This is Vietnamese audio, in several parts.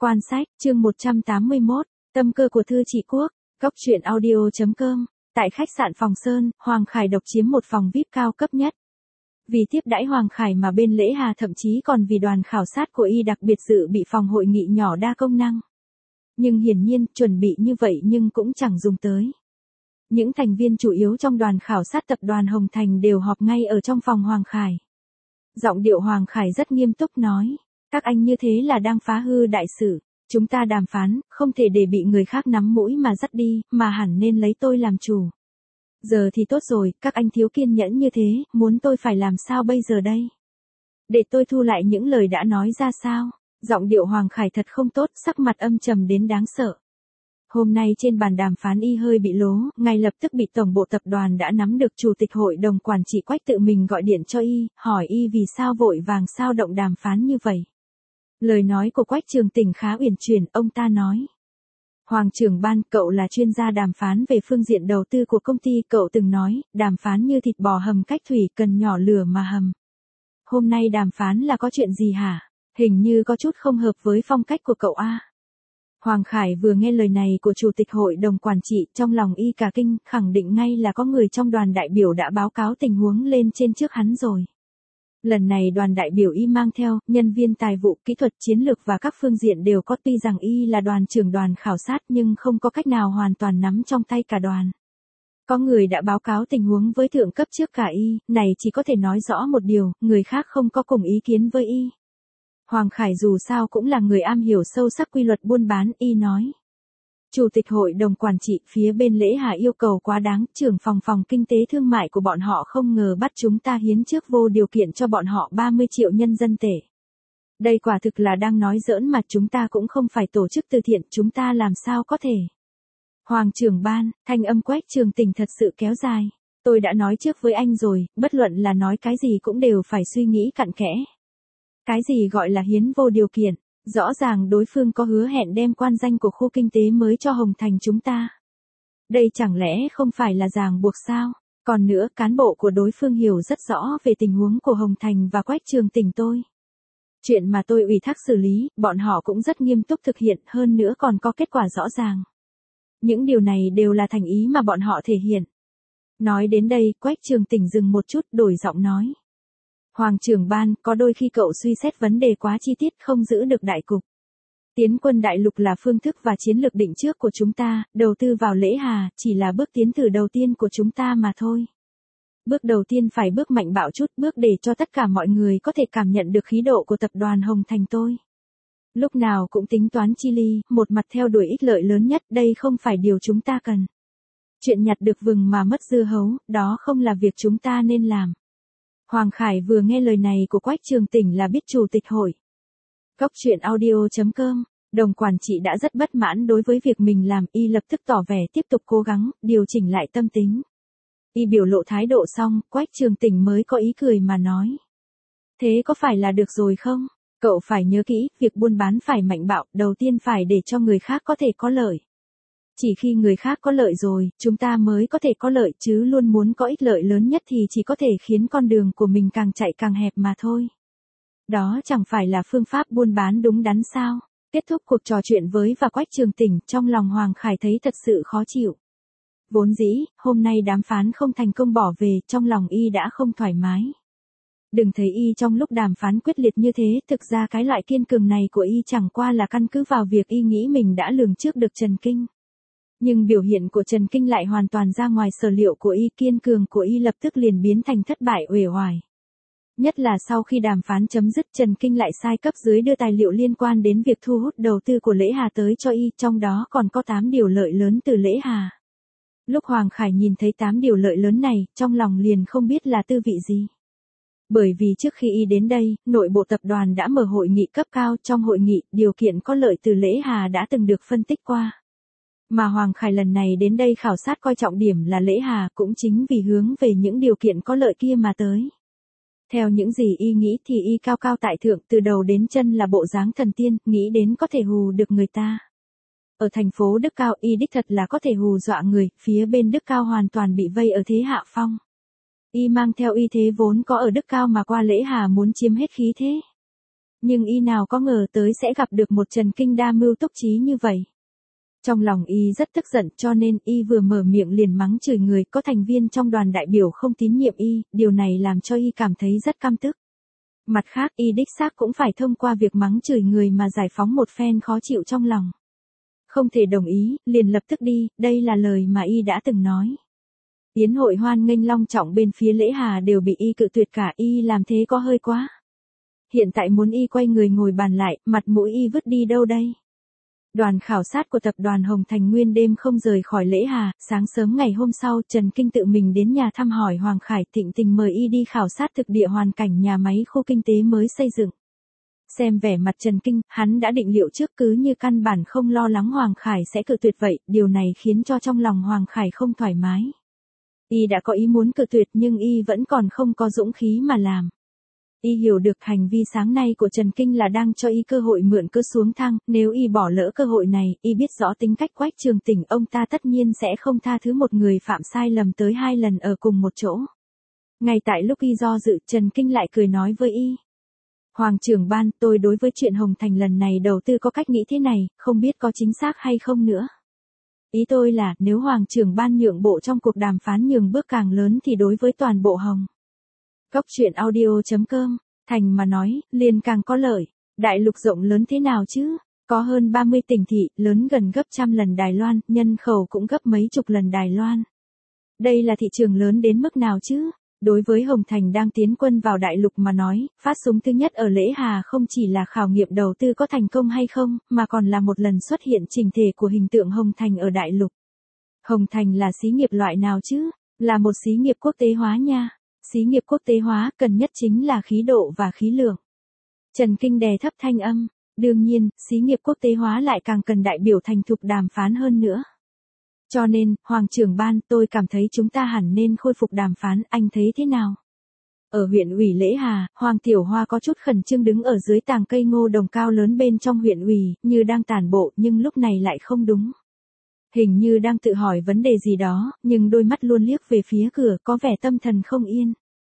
Quan sách, chương 181, tâm cơ của Thư Trị Quốc, góc truyện audio.com, tại khách sạn Phòng Sơn, Hoàng Khải độc chiếm một phòng VIP cao cấp nhất. Vì tiếp đãi Hoàng Khải mà bên Lễ Hà thậm chí còn vì đoàn khảo sát của y đặc biệt dự bị phòng hội nghị nhỏ đa công năng. Nhưng hiển nhiên, chuẩn bị như vậy nhưng cũng chẳng dùng tới. Những thành viên chủ yếu trong đoàn khảo sát tập đoàn Hồng Thành đều họp ngay ở trong phòng Hoàng Khải. Giọng điệu Hoàng Khải rất nghiêm túc nói. Các anh như thế là đang phá hư đại sự, chúng ta đàm phán, không thể để bị người khác nắm mũi mà dắt đi, mà hẳn nên lấy tôi làm chủ. Giờ thì tốt rồi, các anh thiếu kiên nhẫn như thế, muốn tôi phải làm sao bây giờ đây? Để tôi thu lại những lời đã nói ra sao? Giọng điệu Hoàng Khải thật không tốt, sắc mặt âm trầm đến đáng sợ. Hôm nay trên bàn đàm phán y hơi bị lố, ngay lập tức bị tổng bộ tập đoàn đã nắm được chủ tịch hội đồng quản trị Quách tự mình gọi điện cho y, hỏi y vì sao vội vàng sao động đàm phán như vậy. Lời nói của Quách Trường Tỉnh khá uyển chuyển, ông ta nói. Hoàng trưởng ban, cậu là chuyên gia đàm phán về phương diện đầu tư của công ty, cậu từng nói, đàm phán như thịt bò hầm cách thủy, cần nhỏ lửa mà hầm. Hôm nay đàm phán là có chuyện gì hả? Hình như có chút không hợp với phong cách của cậu a. Hoàng Khải vừa nghe lời này của chủ tịch hội đồng quản trị, trong lòng y cả kinh, khẳng định ngay là có người trong đoàn đại biểu đã báo cáo tình huống lên trên trước hắn rồi. Lần này đoàn đại biểu y mang theo, nhân viên tài vụ, kỹ thuật, chiến lược và các phương diện đều có, tuy rằng y là đoàn trưởng đoàn khảo sát nhưng không có cách nào hoàn toàn nắm trong tay cả đoàn. Có người đã báo cáo tình huống với thượng cấp trước cả y, này chỉ có thể nói rõ một điều, người khác không có cùng ý kiến với y. Hoàng Khải dù sao cũng là người am hiểu sâu sắc quy luật buôn bán, y nói. Chủ tịch hội đồng quản trị phía bên Lễ Hà yêu cầu quá đáng, trưởng phòng kinh tế thương mại của bọn họ không ngờ bắt chúng ta hiến trước vô điều kiện cho bọn họ 30 triệu nhân dân tệ. Đây quả thực là đang nói giỡn mà, chúng ta cũng không phải tổ chức từ thiện, chúng ta làm sao có thể. Hoàng trưởng ban, thanh âm Quách Trường Tỉnh thật sự kéo dài. Tôi đã nói trước với anh rồi, bất luận là nói cái gì cũng đều phải suy nghĩ cặn kẽ. Cái gì gọi là hiến vô điều kiện? Rõ ràng đối phương có hứa hẹn đem quan danh của khu kinh tế mới cho Hồng Thành chúng ta. Đây chẳng lẽ không phải là ràng buộc sao? Còn nữa, cán bộ của đối phương hiểu rất rõ về tình huống của Hồng Thành và Quách Trường Tỉnh tôi. Chuyện mà tôi ủy thác xử lý, bọn họ cũng rất nghiêm túc thực hiện, hơn nữa còn có kết quả rõ ràng. Những điều này đều là thành ý mà bọn họ thể hiện. Nói đến đây, Quách Trường Tỉnh dừng một chút, đổi giọng nói. Hoàng trưởng ban, có đôi khi cậu suy xét vấn đề quá chi tiết, không giữ được đại cục. Tiến quân đại lục là phương thức và chiến lược định trước của chúng ta, đầu tư vào Lễ Hà, chỉ là bước tiến thử đầu tiên của chúng ta mà thôi. Bước đầu tiên phải bước mạnh bạo chút, bước để cho tất cả mọi người có thể cảm nhận được khí độ của tập đoàn Hồng Thành tôi. Lúc nào cũng tính toán chi ly, một mặt theo đuổi ích lợi lớn nhất, đây không phải điều chúng ta cần. Chuyện nhặt được vừng mà mất dưa hấu, đó không là việc chúng ta nên làm. Hoàng Khải vừa nghe lời này của Quách Trường Tỉnh là biết chủ tịch hội. Góc truyện audio.com, đồng quản trị đã rất bất mãn đối với việc mình làm, y lập tức tỏ vẻ tiếp tục cố gắng, điều chỉnh lại tâm tính. Y biểu lộ thái độ xong, Quách Trường Tỉnh mới có ý cười mà nói. Thế có phải là được rồi không? Cậu phải nhớ kỹ, việc buôn bán phải mạnh bạo, đầu tiên phải để cho người khác có thể có lợi. Chỉ khi người khác có lợi rồi, chúng ta mới có thể có lợi, chứ luôn muốn có ích lợi lớn nhất thì chỉ có thể khiến con đường của mình càng chạy càng hẹp mà thôi. Đó chẳng phải là phương pháp buôn bán đúng đắn sao? Kết thúc cuộc trò chuyện với và Quách Trường Tỉnh, trong lòng Hoàng Khải thấy thật sự khó chịu. Vốn dĩ, hôm nay đàm phán không thành công bỏ về, trong lòng y đã không thoải mái. Đừng thấy y trong lúc đàm phán quyết liệt như thế, thực ra cái loại kiên cường này của y chẳng qua là căn cứ vào việc y nghĩ mình đã lường trước được Trần Kinh. Nhưng biểu hiện của Trần Kinh lại hoàn toàn ra ngoài sở liệu của y, kiên cường của y lập tức liền biến thành thất bại uể oải. Nhất là sau khi đàm phán chấm dứt, Trần Kinh lại sai cấp dưới đưa tài liệu liên quan đến việc thu hút đầu tư của Lễ Hà tới cho y, trong đó còn có 8 điều lợi lớn từ Lễ Hà. Lúc Hoàng Khải nhìn thấy 8 điều lợi lớn này, trong lòng liền không biết là tư vị gì. Bởi vì trước khi y đến đây, nội bộ tập đoàn đã mở hội nghị cấp cao, trong hội nghị, điều kiện có lợi từ Lễ Hà đã từng được phân tích qua. Mà Hoàng Khải lần này đến đây khảo sát coi trọng điểm là Lễ Hà, cũng chính vì hướng về những điều kiện có lợi kia mà tới. Theo những gì y nghĩ thì y cao cao tại thượng, từ đầu đến chân là bộ dáng thần tiên, nghĩ đến có thể hù được người ta. Ở thành phố Đức Cao, y đích thật là có thể hù dọa người, phía bên Đức Cao hoàn toàn bị vây ở thế hạ phong. Y mang theo y thế vốn có ở Đức Cao mà qua Lễ Hà muốn chiếm hết khí thế. Nhưng y nào có ngờ tới sẽ gặp được một Trần Kinh đa mưu túc trí như vậy. Trong lòng y rất tức giận cho nên y vừa mở miệng liền mắng chửi người, có thành viên trong đoàn đại biểu không tín nhiệm y, điều này làm cho y cảm thấy rất căm tức. Mặt khác y đích xác cũng phải thông qua việc mắng chửi người mà giải phóng một phen khó chịu trong lòng. Không thể đồng ý, liền lập tức đi, đây là lời mà y đã từng nói. Yến hội hoan nghênh long trọng bên phía Lễ Hà đều bị y cự tuyệt cả, y làm thế có hơi quá. Hiện tại muốn y quay người ngồi bàn lại, mặt mũi y vứt đi đâu đây? Đoàn khảo sát của tập đoàn Hồng Thành nguyên đêm không rời khỏi Lễ Hà, sáng sớm ngày hôm sau Trần Kinh tự mình đến nhà thăm hỏi Hoàng Khải, thịnh tình mời y đi khảo sát thực địa hoàn cảnh nhà máy khu kinh tế mới xây dựng. Xem vẻ mặt Trần Kinh, hắn đã định liệu trước cứ như căn bản không lo lắng Hoàng Khải sẽ cự tuyệt vậy, điều này khiến cho trong lòng Hoàng Khải không thoải mái. Y đã có ý muốn cự tuyệt nhưng y vẫn còn không có dũng khí mà làm. Y hiểu được hành vi sáng nay của Trần Kinh là đang cho y cơ hội mượn cớ xuống thang, nếu y bỏ lỡ cơ hội này, y biết rõ tính cách Quách Trường Tỉnh, ông ta tất nhiên sẽ không tha thứ một người phạm sai lầm tới 2 lần ở cùng một chỗ. Ngay tại lúc y do dự, Trần Kinh lại cười nói với y. Hoàng trưởng ban, tôi đối với chuyện Hồng Thành lần này đầu tư có cách nghĩ thế này, không biết có chính xác hay không nữa. Ý tôi là, nếu Hoàng trưởng ban nhượng bộ trong cuộc đàm phán nhường bước càng lớn thì đối với toàn bộ Hồng. Cốc truyện audio.com, thành mà nói, liền càng có lợi. Đại lục rộng lớn thế nào chứ? Có hơn 30 tỉnh thị, lớn gần gấp trăm lần Đài Loan, nhân khẩu cũng gấp mấy chục lần Đài Loan. Đây là thị trường lớn đến mức nào chứ? Đối với Hồng Thành đang tiến quân vào đại lục mà nói, phát súng thứ nhất ở Lễ Hà không chỉ là khảo nghiệm đầu tư có thành công hay không, mà còn là một lần xuất hiện chỉnh thể của hình tượng Hồng Thành ở đại lục. Hồng Thành là xí nghiệp loại nào chứ? Là một xí nghiệp quốc tế hóa nha. Xí nghiệp quốc tế hóa cần nhất chính là khí độ và khí lượng. Trần Kinh đè thấp thanh âm, đương nhiên, xí nghiệp quốc tế hóa lại càng cần đại biểu thành thục đàm phán hơn nữa. Cho nên, Hoàng trưởng ban, tôi cảm thấy chúng ta hẳn nên khôi phục đàm phán, anh thấy thế nào? Ở huyện ủy Lễ Hà, Hoàng Tiểu Hoa có chút khẩn trương đứng ở dưới tàng cây ngô đồng cao lớn bên trong huyện ủy, như đang tản bộ, nhưng lúc này lại không đúng. Hình như đang tự hỏi vấn đề gì đó, nhưng đôi mắt luôn liếc về phía cửa, có vẻ tâm thần không yên.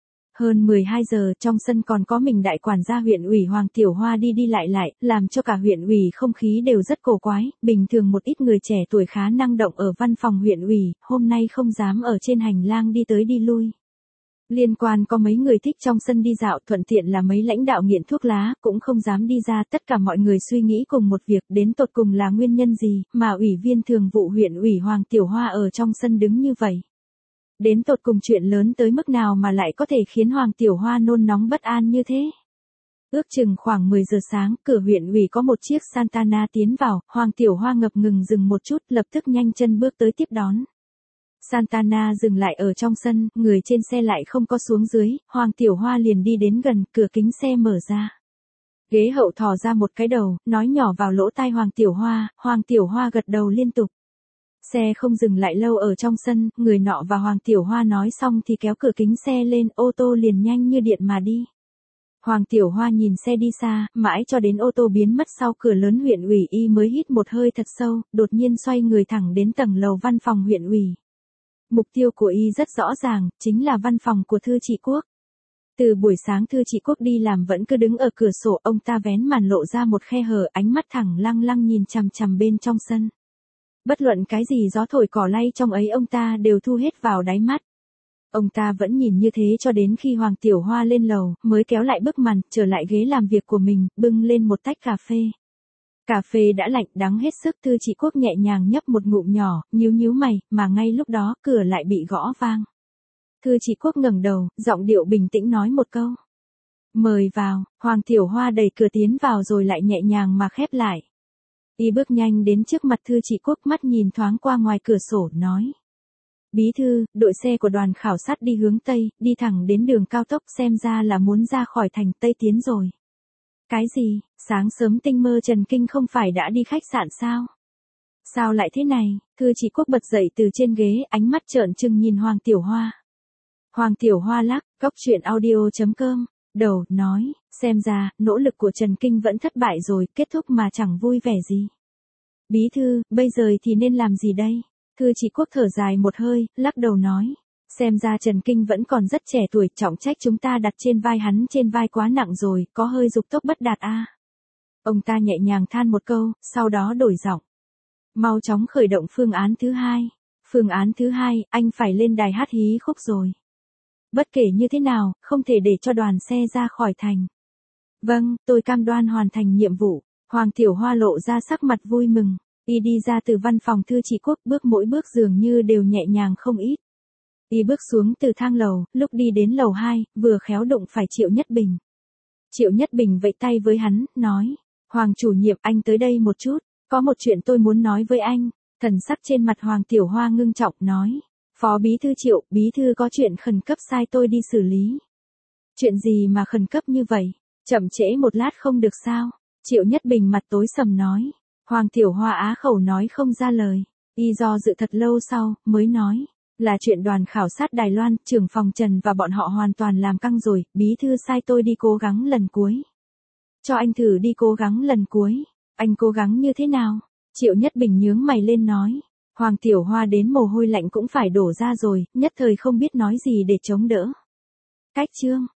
Hơn 12 giờ, trong sân còn có mình đại quản gia huyện ủy Hoàng Tiểu Hoa đi đi lại, làm cho cả huyện ủy không khí đều rất cổ quái, bình thường một ít người trẻ tuổi khá năng động ở văn phòng huyện ủy, hôm nay không dám ở trên hành lang đi tới đi lui. Liên quan có mấy người thích trong sân đi dạo, thuận tiện là mấy lãnh đạo nghiện thuốc lá, cũng không dám đi ra, tất cả mọi người suy nghĩ cùng một việc, đến tột cùng là nguyên nhân gì, mà ủy viên thường vụ huyện ủy Hoàng Tiểu Hoa ở trong sân đứng như vậy. Đến tột cùng chuyện lớn tới mức nào mà lại có thể khiến Hoàng Tiểu Hoa nôn nóng bất an như thế. Ước chừng khoảng 10 giờ sáng, cửa huyện ủy có một chiếc Santana tiến vào, Hoàng Tiểu Hoa ngập ngừng dừng một chút, lập tức nhanh chân bước tới tiếp đón. Santana dừng lại ở trong sân, người trên xe lại không có xuống dưới, Hoàng Tiểu Hoa liền đi đến gần, cửa kính xe mở ra. Ghế hậu thò ra một cái đầu, nói nhỏ vào lỗ tai Hoàng Tiểu Hoa gật đầu liên tục. Xe không dừng lại lâu ở trong sân, người nọ và Hoàng Tiểu Hoa nói xong thì kéo cửa kính xe lên, ô tô liền nhanh như điện mà đi. Hoàng Tiểu Hoa nhìn xe đi xa, mãi cho đến ô tô biến mất sau cửa lớn huyện ủy y mới hít một hơi thật sâu, đột nhiên xoay người thẳng đến tầng lầu văn phòng huyện ủy. Mục tiêu của y rất rõ ràng, chính là văn phòng của Thư Trị Quốc. Từ buổi sáng Thư Trị Quốc đi làm vẫn cứ đứng ở cửa sổ, ông ta vén màn lộ ra một khe hở, ánh mắt thẳng lăng lăng nhìn chằm chằm bên trong sân. Bất luận cái gì gió thổi cỏ lay trong ấy ông ta đều thu hết vào đáy mắt. Ông ta vẫn nhìn như thế cho đến khi Hoàng Tiểu Hoa lên lầu, mới kéo lại bức màn, trở lại ghế làm việc của mình, bưng lên một tách cà phê. Cà phê đã lạnh đắng hết sức, Thư Trị Quốc nhẹ nhàng nhấp một ngụm nhỏ, nhíu mày, mà ngay lúc đó cửa lại bị gõ vang. Thư Trị Quốc ngẩng đầu, giọng điệu bình tĩnh nói một câu. Mời vào, Hoàng Tiểu Hoa đẩy cửa tiến vào rồi lại nhẹ nhàng mà khép lại. Y bước nhanh đến trước mặt Thư Trị Quốc, mắt nhìn thoáng qua ngoài cửa sổ, nói. Bí thư, đội xe của đoàn khảo sát đi hướng Tây, đi thẳng đến đường cao tốc, xem ra là muốn ra khỏi thành Tây Tiến rồi. Cái gì, sáng sớm tinh mơ Trần Kinh không phải đã đi khách sạn sao? Sao lại thế này? Thư Trị Quốc bật dậy từ trên ghế, ánh mắt trợn trừng nhìn Hoàng Tiểu Hoa. Hoàng Tiểu Hoa lắc, cốc truyện audio.com, đầu, nói, xem ra, nỗ lực của Trần Kinh vẫn thất bại rồi, kết thúc mà chẳng vui vẻ gì. Bí thư, bây giờ thì nên làm gì đây? Thư Trị Quốc thở dài một hơi, lắc đầu nói. Xem ra Trần Kinh vẫn còn rất trẻ tuổi, trọng trách chúng ta đặt trên vai hắn trên vai quá nặng rồi, có hơi dục tốc bất đạt a. Ông ta nhẹ nhàng than một câu, sau đó đổi giọng. Mau chóng khởi động phương án thứ hai. Phương án thứ hai, anh phải lên đài hát hí khúc rồi. Bất kể như thế nào, không thể để cho đoàn xe ra khỏi thành. Vâng, tôi cam đoan hoàn thành nhiệm vụ. Hoàng Tiểu Hoa lộ ra sắc mặt vui mừng. Y đi ra từ văn phòng Thư Trị Quốc, bước mỗi bước dường như đều nhẹ nhàng không ít. Y bước xuống từ thang lầu, lúc đi đến lầu 2, vừa khéo đụng phải Triệu Nhất Bình. Triệu Nhất Bình vẫy tay với hắn, nói. Hoàng chủ nhiệm, anh tới đây một chút. Có một chuyện tôi muốn nói với anh. Thần sắc trên mặt Hoàng Tiểu Hoa ngưng trọng, nói. Phó bí thư Triệu, bí thư có chuyện khẩn cấp sai tôi đi xử lý. Chuyện gì mà khẩn cấp như vậy? Chậm trễ một lát không được sao? Triệu Nhất Bình mặt tối sầm nói. Hoàng Tiểu Hoa á khẩu nói không ra lời. Y do dự thật lâu sau, mới nói. Là chuyện đoàn khảo sát Đài Loan, trưởng phòng Trần và bọn họ hoàn toàn làm căng rồi, bí thư sai tôi đi cố gắng lần cuối. Cho anh thử đi cố gắng lần cuối. Anh cố gắng như thế nào? Triệu Nhất Bình nhướng mày lên nói. Hoàng Tiểu Hoa đến mồ hôi lạnh cũng phải đổ ra rồi, nhất thời không biết nói gì để chống đỡ. Cách chương